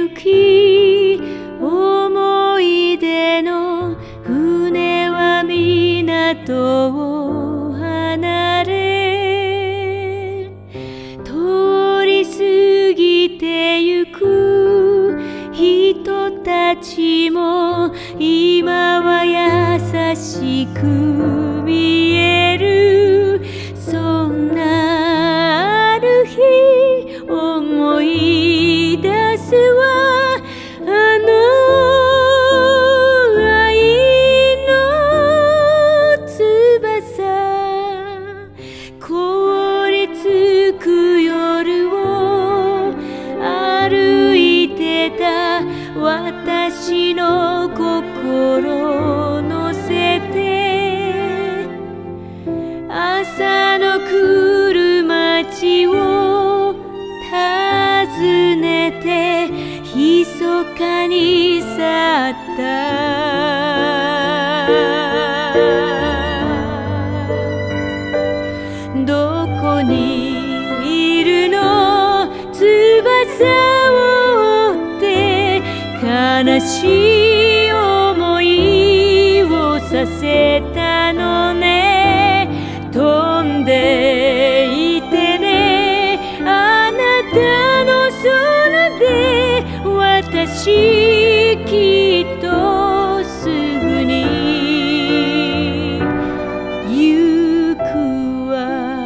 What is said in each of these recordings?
ゆき思い出の船は港を離れ通り過ぎてゆく人たちも今は優しく見える。そんなある日思い出すわ、あの愛の翼凍りつく夜を歩いてた私の心乗せて朝の来る街を訪ねて密かに去った。どこにいるの翼を追って悲しい思いをさせたのね。飛んでいてね、あなたの空で私きっとすぐに行くわ。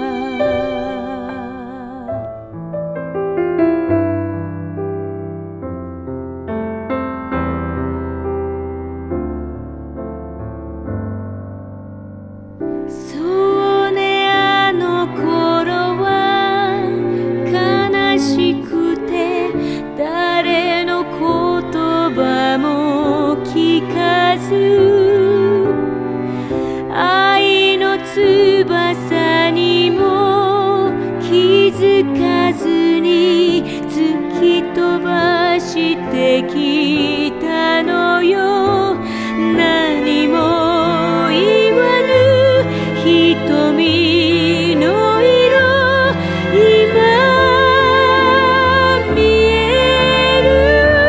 そうね、あの頃は悲しくて誰の言葉も聞かず愛の翼にも気づかずに突き飛ばしてきたのよ。何も言わぬ瞳の色今見える。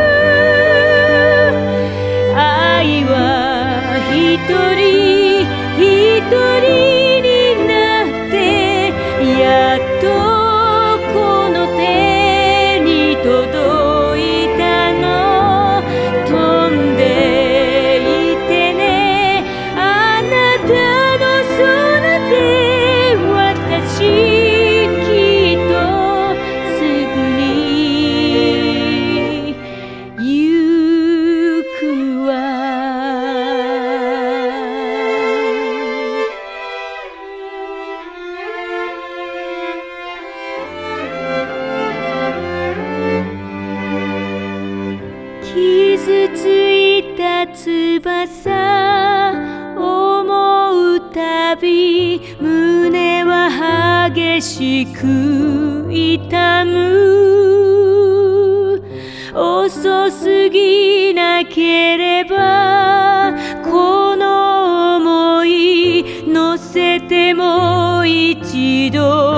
愛は一人一人になってやっとこの手に届いたの。飛んでいてね、あなたの空で私きっとすぐに行くわ。傷ついた翼思うたび胸は激しく痛む。遅すぎなければこの想い乗せてもう一度